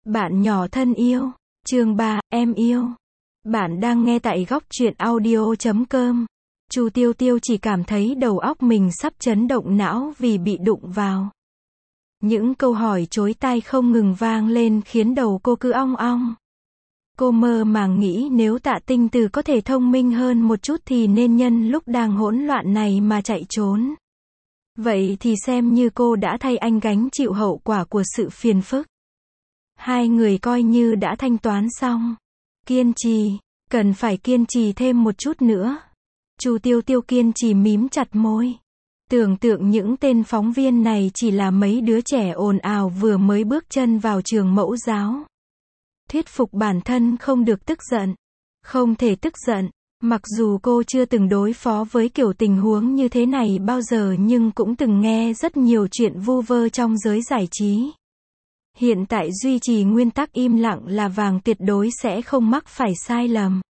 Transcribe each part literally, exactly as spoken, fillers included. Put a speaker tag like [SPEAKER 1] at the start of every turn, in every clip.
[SPEAKER 1] Bạn nhỏ thân yêu, chương ba, em yêu. Bạn đang nghe tại góc truyện audio chấm com. Chu Tiêu Tiêu chỉ cảm thấy đầu óc mình sắp chấn động não vì bị đụng vào. Những câu hỏi chối tai không ngừng vang lên khiến đầu cô cứ ong ong. Cô mơ màng nghĩ nếu Tạ Tinh Từ có thể thông minh hơn một chút thì nên nhân lúc đang hỗn loạn này mà chạy trốn. Vậy thì xem như cô đã thay anh gánh chịu hậu quả của sự phiền phức. Hai người coi như đã thanh toán xong. Kiên trì, cần phải kiên trì thêm một chút nữa. Chu Tiêu Tiêu kiên trì mím chặt môi. Tưởng tượng những tên phóng viên này chỉ là mấy đứa trẻ ồn ào vừa mới bước chân vào trường mẫu giáo. Thuyết phục bản thân không được tức giận. Không thể tức giận. Mặc dù cô chưa từng đối phó với kiểu tình huống như thế này bao giờ nhưng cũng từng nghe rất nhiều chuyện vu vơ trong giới giải trí. Hiện tại duy trì nguyên tắc im lặng là vàng, tuyệt đối sẽ không mắc phải sai lầm.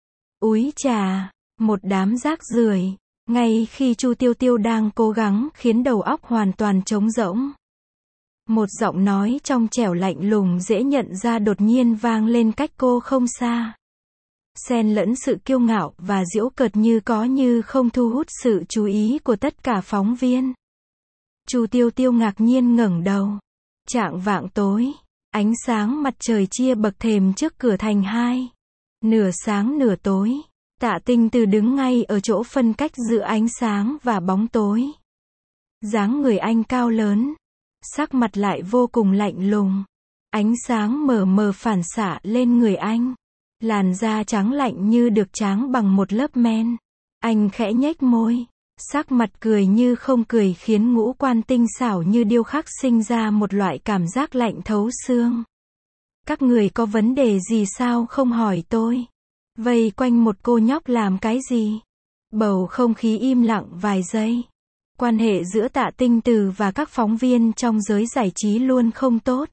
[SPEAKER 1] Úi chà, một đám rác rưởi. Ngay khi Chu Tiêu Tiêu đang cố gắng khiến đầu óc hoàn toàn trống rỗng, một giọng nói trong trẻo lạnh lùng dễ nhận ra đột nhiên vang lên cách cô không xa. Xen lẫn sự kiêu ngạo và giễu cợt như có như không, thu hút sự chú ý của tất cả phóng viên. Chu Tiêu Tiêu ngạc nhiên ngẩng đầu. Chạng vạng tối, ánh sáng mặt trời chia bậc thềm trước cửa thành hai. Nửa sáng nửa tối, Tạ Tinh Từ đứng ngay ở chỗ phân cách giữa ánh sáng và bóng tối. Dáng người anh cao lớn, sắc mặt lại vô cùng lạnh lùng. Ánh sáng mờ mờ phản xạ lên người anh. Làn da trắng lạnh như được tráng bằng một lớp men. Anh khẽ nhếch môi. Sắc mặt cười như không cười khiến ngũ quan tinh xảo như điêu khắc sinh ra một loại cảm giác lạnh thấu xương. Các người có vấn đề gì sao không hỏi tôi? Vây quanh một cô nhóc làm cái gì? Bầu không khí im lặng vài giây. Quan hệ giữa Tạ Tinh Từ và các phóng viên trong giới giải trí luôn không tốt.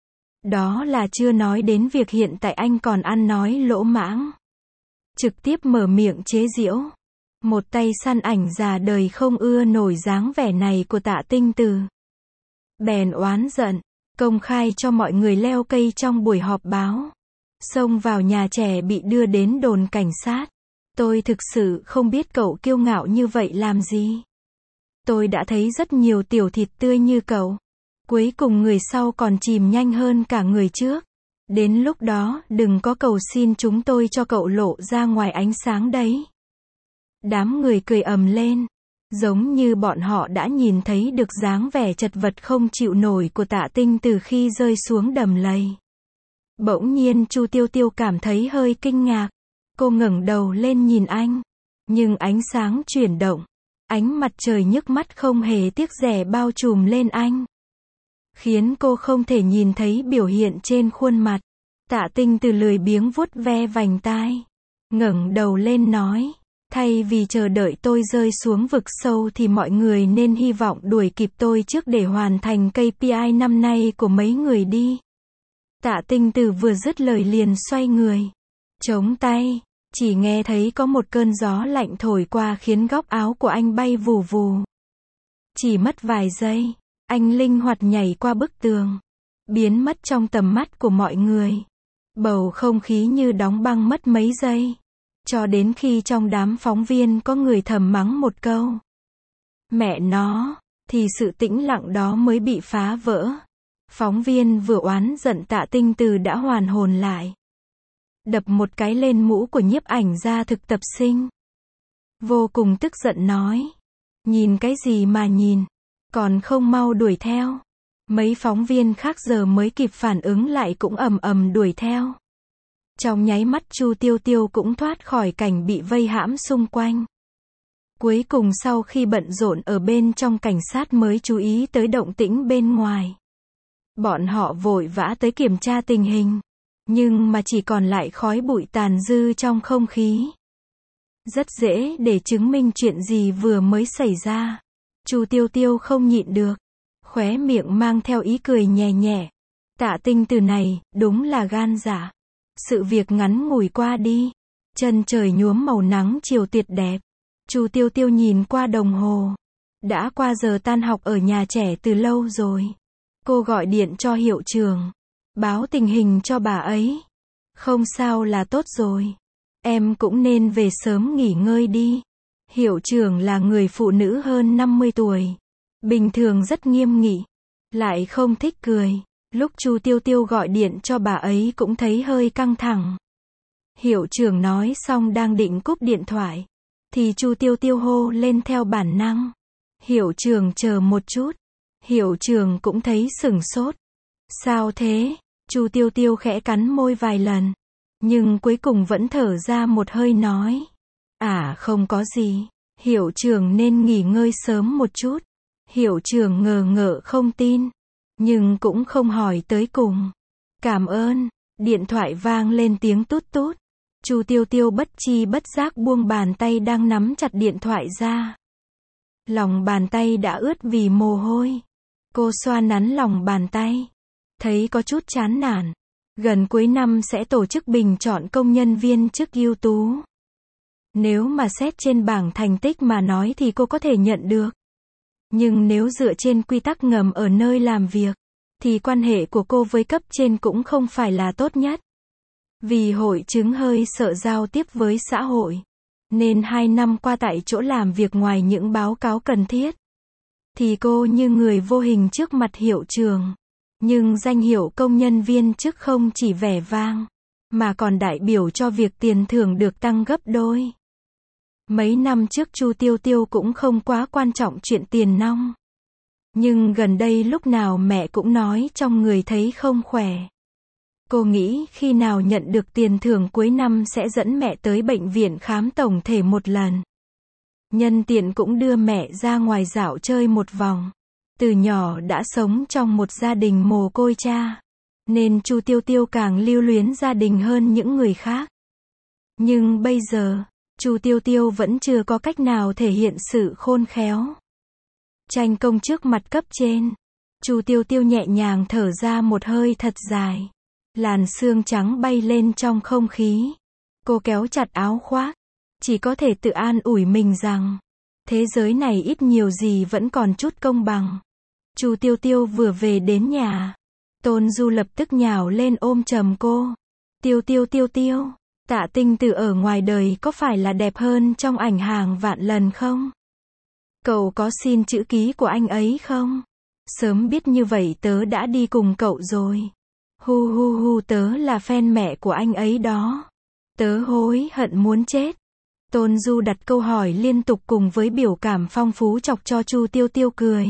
[SPEAKER 1] Đó là chưa nói đến việc hiện tại anh còn ăn nói lỗ mãng. Trực tiếp mở miệng chế giễu. Một tay săn ảnh già đời không ưa nổi dáng vẻ này của Tạ Tinh Từ. Bèn oán giận, công khai cho mọi người leo cây trong buổi họp báo. Xông vào nhà trẻ bị đưa đến đồn cảnh sát. Tôi thực sự không biết cậu kiêu ngạo như vậy làm gì. Tôi đã thấy rất nhiều tiểu thịt tươi như cậu. Cuối cùng người sau còn chìm nhanh hơn cả người trước. Đến lúc đó đừng có cầu xin chúng tôi cho cậu lộ ra ngoài ánh sáng đấy. Đám người cười ầm lên, giống như bọn họ đã nhìn thấy được dáng vẻ chật vật không chịu nổi của Tạ Tinh Từ khi rơi xuống đầm lầy. Bỗng nhiên Chu Tiêu Tiêu cảm thấy hơi kinh ngạc. Cô ngẩng đầu lên nhìn anh. Nhưng ánh sáng chuyển động. Ánh mặt trời nhức mắt không hề tiếc rẻ bao trùm lên anh. Khiến cô không thể nhìn thấy biểu hiện trên khuôn mặt. Tạ Tinh Từ lười biếng vuốt ve vành tai. Ngẩng đầu lên nói. Thay vì chờ đợi tôi rơi xuống vực sâu thì mọi người nên hy vọng đuổi kịp tôi trước để hoàn thành ca pê i năm nay của mấy người đi. Tạ Tinh Từ vừa dứt lời liền xoay người. Chống tay. Chỉ nghe thấy có một cơn gió lạnh thổi qua khiến góc áo của anh bay vù vù. Chỉ mất vài giây, anh linh hoạt nhảy qua bức tường. Biến mất trong tầm mắt của mọi người. Bầu không khí như đóng băng mất mấy giây. Cho đến khi trong đám phóng viên có người thầm mắng một câu. Mẹ nó, thì sự tĩnh lặng đó mới bị phá vỡ. Phóng viên vừa oán giận Tạ Tinh Từ đã hoàn hồn lại. Đập một cái lên mũ của nhiếp ảnh gia thực tập sinh. Vô cùng tức giận nói. Nhìn cái gì mà nhìn, còn không mau đuổi theo. Mấy phóng viên khác giờ mới kịp phản ứng lại cũng ầm ầm đuổi theo. Trong nháy mắt Chu Tiêu Tiêu cũng thoát khỏi cảnh bị vây hãm xung quanh. Cuối cùng sau khi bận rộn ở bên trong cảnh sát mới chú ý tới động tĩnh bên ngoài. Bọn họ vội vã tới kiểm tra tình hình. Nhưng mà chỉ còn lại khói bụi tàn dư trong không khí. Rất dễ để chứng minh chuyện gì vừa mới xảy ra. Chu Tiêu Tiêu không nhịn được. Khóe miệng mang theo ý cười nhẹ nhẹ. Tạ Tinh Từ này, đúng là gan dạ. Sự việc ngắn ngủi qua đi. Chân trời nhuốm màu nắng chiều tuyệt đẹp. Chu Tiêu Tiêu nhìn qua đồng hồ. Đã qua giờ tan học ở nhà trẻ từ lâu rồi. Cô gọi điện cho hiệu trưởng. báo tình hình cho bà ấy. Không sao là tốt rồi. Em cũng nên về sớm nghỉ ngơi đi. Hiệu trưởng là người phụ nữ hơn năm mươi tuổi. Bình thường rất nghiêm nghị. Lại không thích cười. Lúc Chu Tiêu Tiêu gọi điện cho bà ấy cũng thấy hơi căng thẳng. Hiệu trưởng nói xong đang định cúp điện thoại. Thì Chu Tiêu Tiêu hô lên theo bản năng. Hiệu trưởng chờ một chút. Hiệu trưởng cũng thấy sửng sốt. Sao thế? Chu Tiêu Tiêu khẽ cắn môi vài lần. Nhưng cuối cùng vẫn thở ra một hơi nói. À không có gì. Hiệu trưởng nên nghỉ ngơi sớm một chút. Hiệu trưởng ngờ ngợ không tin. Nhưng cũng không hỏi tới cùng. Cảm ơn. Điện thoại vang lên tiếng tút tút. Chu Tiêu Tiêu bất chi bất giác buông bàn tay đang nắm chặt điện thoại ra. Lòng bàn tay đã ướt vì mồ hôi. Cô xoa nắn lòng bàn tay. Thấy có chút chán nản. Gần cuối năm sẽ tổ chức bình chọn công nhân viên chức ưu tú. Nếu mà xét trên bảng thành tích mà nói thì cô có thể nhận được. Nhưng nếu dựa trên quy tắc ngầm ở nơi làm việc, thì quan hệ của cô với cấp trên cũng không phải là tốt nhất. Vì hội chứng hơi sợ giao tiếp với xã hội, nên hai năm qua tại chỗ làm việc ngoài những báo cáo cần thiết, thì cô như người vô hình trước mặt hiệu trưởng. Nhưng danh hiệu công nhân viên chức không chỉ vẻ vang, mà còn đại biểu cho việc tiền thưởng được tăng gấp đôi. Mấy năm trước Chu Tiêu Tiêu cũng không quá quan trọng chuyện tiền nong. Nhưng gần đây lúc nào mẹ cũng nói trong người thấy không khỏe. Cô nghĩ khi nào nhận được tiền thưởng cuối năm sẽ dẫn mẹ tới bệnh viện khám tổng thể một lần. Nhân tiện cũng đưa mẹ ra ngoài dạo chơi một vòng. Từ nhỏ đã sống trong một gia đình mồ côi cha, nên Chu Tiêu Tiêu càng lưu luyến gia đình hơn những người khác. Nhưng bây giờ, Chu Tiêu Tiêu vẫn chưa có cách nào thể hiện sự khôn khéo. Tranh công trước mặt cấp trên, Chu Tiêu Tiêu nhẹ nhàng thở ra một hơi thật dài. Làn sương trắng bay lên trong không khí. Cô kéo chặt áo khoác, chỉ có thể tự an ủi mình rằng, thế giới này ít nhiều gì vẫn còn chút công bằng. Chu Tiêu Tiêu vừa về đến nhà, Tôn Du lập tức nhào lên ôm chầm cô. Tiêu Tiêu Tiêu Tiêu, Tạ Tinh Từ ở ngoài đời có phải là đẹp hơn trong ảnh hàng vạn lần không? Cậu có xin chữ ký của anh ấy không? Sớm biết như vậy tớ đã đi cùng cậu rồi. Hu hu hu, tớ là fan mẹ của anh ấy đó. Tớ hối hận muốn chết. Tôn Du đặt câu hỏi liên tục cùng với biểu cảm phong phú chọc cho Chu Tiêu Tiêu cười.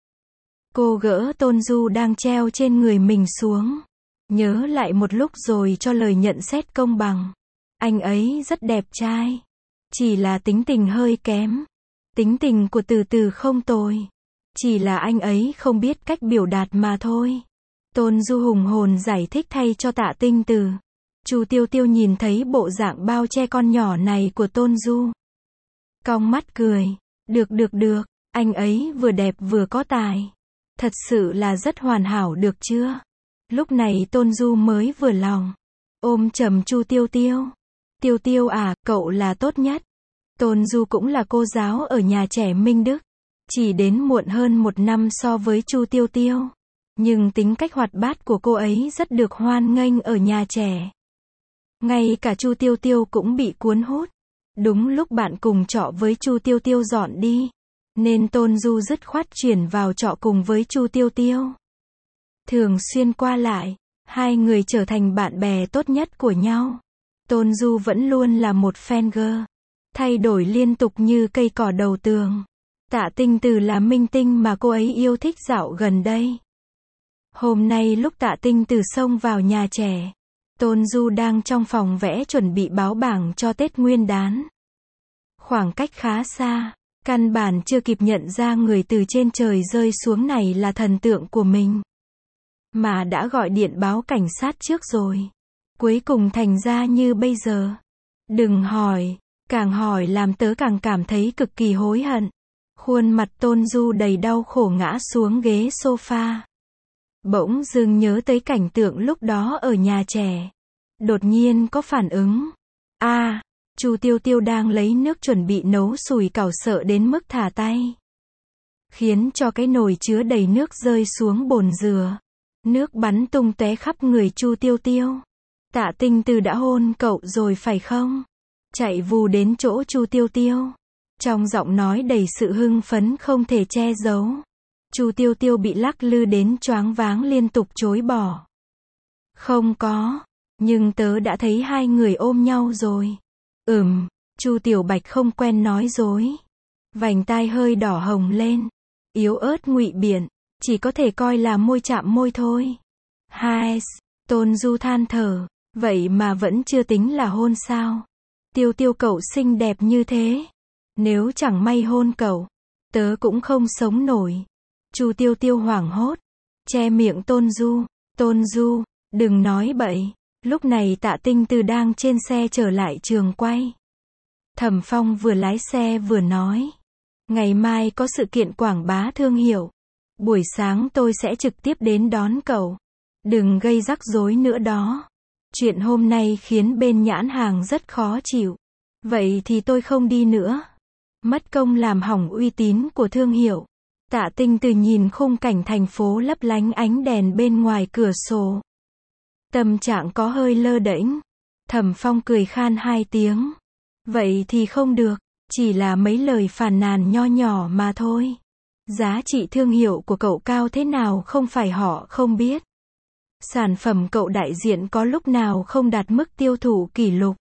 [SPEAKER 1] Cô gỡ Tôn Du đang treo trên người mình xuống. Nhớ lại một lúc rồi cho lời nhận xét công bằng. Anh ấy rất đẹp trai. Chỉ là tính tình hơi kém. Tính tình của Từ Từ không tồi. Chỉ là anh ấy không biết cách biểu đạt mà thôi. Tôn Du hùng hồn giải thích thay cho Tạ Tinh Từ. Chu Tiêu Tiêu nhìn thấy bộ dạng bao che con nhỏ này của Tôn Du. Cong mắt cười. Được được được, anh ấy vừa đẹp vừa có tài. Thật sự là rất hoàn hảo được chưa? Lúc này Tôn Du mới vừa lòng. Ôm chầm Chu Tiêu Tiêu. Tiêu Tiêu à, cậu là tốt nhất. Tôn Du cũng là cô giáo ở nhà trẻ Minh Đức. Chỉ đến muộn hơn một năm so với Chu Tiêu Tiêu. Nhưng tính cách hoạt bát của cô ấy rất được hoan nghênh ở nhà trẻ. Ngay cả Chu Tiêu Tiêu cũng bị cuốn hút. Đúng lúc bạn cùng trọ với Chu Tiêu Tiêu dọn đi, nên Tôn Du dứt khoát chuyển vào trọ cùng với Chu Tiêu Tiêu. Thường xuyên qua lại, hai người trở thành bạn bè tốt nhất của nhau. Tôn Du vẫn luôn là một fan girl, thay đổi liên tục như cây cỏ đầu tường. Tạ Tinh Từ là minh tinh mà cô ấy yêu thích dạo gần đây. Hôm nay lúc Tạ Tinh Từ xông vào nhà trẻ, Tôn Du đang trong phòng vẽ chuẩn bị báo bảng cho Tết Nguyên đán. Khoảng cách khá xa, căn bản chưa kịp nhận ra người từ trên trời rơi xuống này là thần tượng của mình. Mà đã gọi điện báo cảnh sát trước rồi. Cuối cùng thành ra như bây giờ. Đừng hỏi, càng hỏi làm tớ càng cảm thấy cực kỳ hối hận. Khuôn mặt Tôn Du đầy đau khổ ngã xuống ghế sofa. Bỗng dưng nhớ tới cảnh tượng lúc đó ở nhà trẻ. Đột nhiên có phản ứng. A, à, Chu Tiêu Tiêu đang lấy nước chuẩn bị nấu sủi cảo sợ đến mức thả tay. Khiến cho cái nồi chứa đầy nước rơi xuống bồn dừa. Nước bắn tung tóe khắp người Chu Tiêu Tiêu. Tạ Tinh Từ đã hôn cậu rồi phải không? Chạy vù đến chỗ Chu Tiêu Tiêu. Trong giọng nói đầy sự hưng phấn không thể che giấu. Chu Tiêu Tiêu bị lắc lư đến choáng váng liên tục chối bỏ. Không có, nhưng tớ đã thấy hai người ôm nhau rồi. Ừm, Chu Tiểu Bạch không quen nói dối. Vành tai hơi đỏ hồng lên. Yếu ớt ngụy biện, chỉ có thể coi là môi chạm môi thôi. Hai, Tôn Du than thở, vậy mà vẫn chưa tính là hôn sao? Tiêu Tiêu cậu xinh đẹp như thế. Nếu chẳng may hôn cậu, tớ cũng không sống nổi. Chu Tiêu Tiêu hoảng hốt, che miệng Tôn Du. Tôn Du, đừng nói bậy. Lúc này Tạ Tinh Từ đang trên xe trở lại trường quay. Thẩm Phong vừa lái xe vừa nói. Ngày mai có sự kiện quảng bá thương hiệu. Buổi sáng tôi sẽ trực tiếp đến đón cậu. Đừng gây rắc rối nữa đó. Chuyện hôm nay khiến bên nhãn hàng rất khó chịu. Vậy thì tôi không đi nữa. Mất công làm hỏng uy tín của thương hiệu. Tạ Tinh Từ nhìn khung cảnh thành phố lấp lánh ánh đèn bên ngoài cửa sổ. Tâm trạng có hơi lơ đễnh. Thẩm Phong cười khan hai tiếng. Vậy thì không được, chỉ là mấy lời phàn nàn nho nhỏ mà thôi. Giá trị thương hiệu của cậu cao thế nào không phải họ không biết. Sản phẩm cậu đại diện có lúc nào không đạt mức tiêu thụ kỷ lục.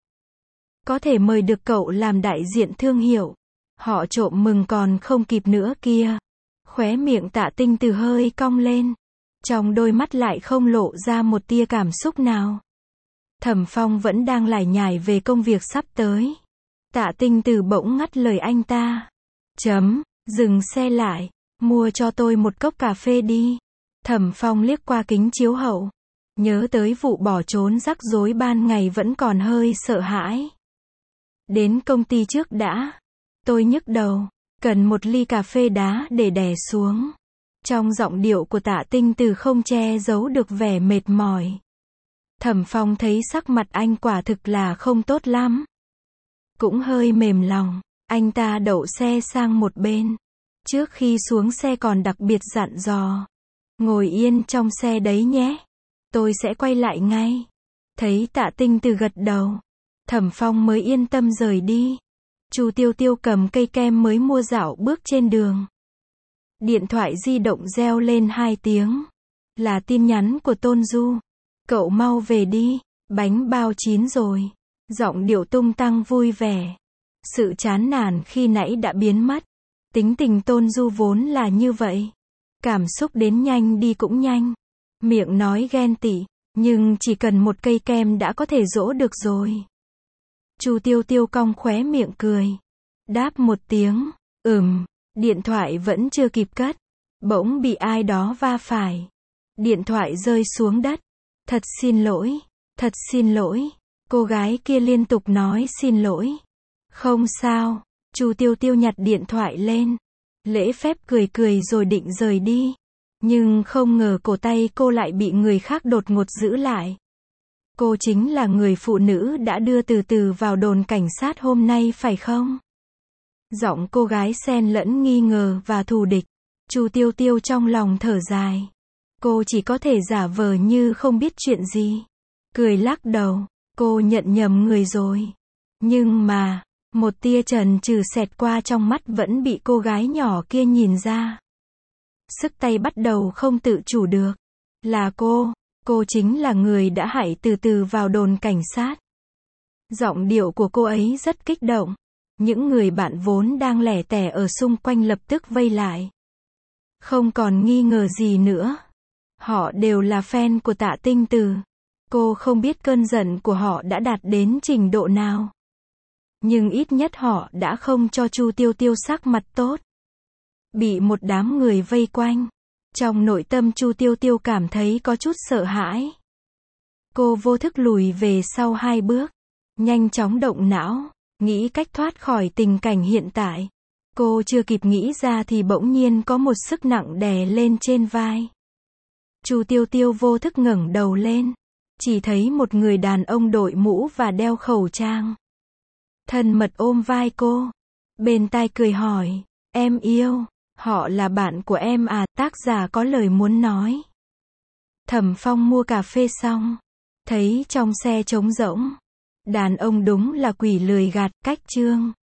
[SPEAKER 1] Có thể mời được cậu làm đại diện thương hiệu. Họ trộm mừng còn không kịp nữa kia. Khóe miệng Tạ Tinh Từ hơi cong lên. Trong đôi mắt lại không lộ ra một tia cảm xúc nào. Thẩm Phong vẫn đang lải nhải về công việc sắp tới. Tạ Tinh Từ bỗng ngắt lời anh ta. Chấm, dừng xe lại. Mua cho tôi một cốc cà phê đi. Thẩm Phong liếc qua kính chiếu hậu. Nhớ tới vụ bỏ trốn rắc rối ban ngày vẫn còn hơi sợ hãi. Đến công ty trước đã. Tôi nhức đầu. Cần một ly cà phê đá để đè xuống. Trong giọng điệu của Tạ Tinh Từ không che giấu được vẻ mệt mỏi. Thẩm Phong thấy sắc mặt anh quả thực là không tốt lắm. Cũng hơi mềm lòng. Anh ta đậu xe sang một bên. Trước khi xuống xe còn đặc biệt dặn dò. Ngồi yên trong xe đấy nhé. Tôi sẽ quay lại ngay. Thấy Tạ Tinh Từ gật đầu. Thẩm Phong mới yên tâm rời đi. Chu Tiêu Tiêu cầm cây kem mới mua dạo bước trên đường. Điện thoại di động reo lên hai tiếng. Là tin nhắn của Tôn Du. Cậu mau về đi. Bánh bao chín rồi. Giọng điệu tung tăng vui vẻ. Sự chán nản khi nãy đã biến mất. Tính tình Tôn Du vốn là như vậy. Cảm xúc đến nhanh đi cũng nhanh. Miệng nói ghen tị. Nhưng chỉ cần một cây kem đã có thể dỗ được rồi. Chu Tiêu Tiêu cong khóe miệng cười. Đáp một tiếng. Ừm. Điện thoại vẫn chưa kịp cất. Bỗng bị ai đó va phải. Điện thoại rơi xuống đất. Thật xin lỗi. Thật xin lỗi. Cô gái kia liên tục nói xin lỗi. Không sao. Chu Tiêu Tiêu nhặt điện thoại lên. Lễ phép cười cười rồi định rời đi. Nhưng không ngờ cổ tay cô lại bị người khác đột ngột giữ lại. Cô chính là người phụ nữ đã đưa Từ Từ vào đồn cảnh sát hôm nay phải không? Giọng cô gái xen lẫn nghi ngờ và thù địch. Chu Tiêu Tiêu trong lòng thở dài. Cô chỉ có thể giả vờ như không biết chuyện gì. Cười lắc đầu. Cô nhận nhầm người rồi. Nhưng mà, một tia trần trừ xẹt qua trong mắt vẫn bị cô gái nhỏ kia nhìn ra. Sức tay bắt đầu không tự chủ được. Là cô, cô chính là người đã hại Từ Từ vào đồn cảnh sát. Giọng điệu của cô ấy rất kích động. Những người bạn vốn đang lẻ tẻ ở xung quanh lập tức vây lại. Không còn nghi ngờ gì nữa. Họ đều là fan của Tạ Tinh Từ. Cô không biết cơn giận của họ đã đạt đến trình độ nào. Nhưng ít nhất họ đã không cho Chu Tiêu Tiêu sắc mặt tốt. Bị một đám người vây quanh. Trong nội tâm Chu Tiêu Tiêu cảm thấy có chút sợ hãi. Cô vô thức lùi về sau hai bước. Nhanh chóng động não. Nghĩ cách thoát khỏi tình cảnh hiện tại. Cô chưa kịp nghĩ ra thì bỗng nhiên có một sức nặng đè lên trên vai. Chu Tiêu Tiêu vô thức ngẩng đầu lên. Chỉ thấy một người đàn ông đội mũ và đeo khẩu trang. Thân mật ôm vai cô. Bên tai cười hỏi. Em yêu. Họ là bạn của em à? Tác giả có lời muốn nói. Thẩm Phong mua cà phê xong, thấy trong xe trống rỗng. Đàn ông đúng là quỷ lười gạt, cách chương.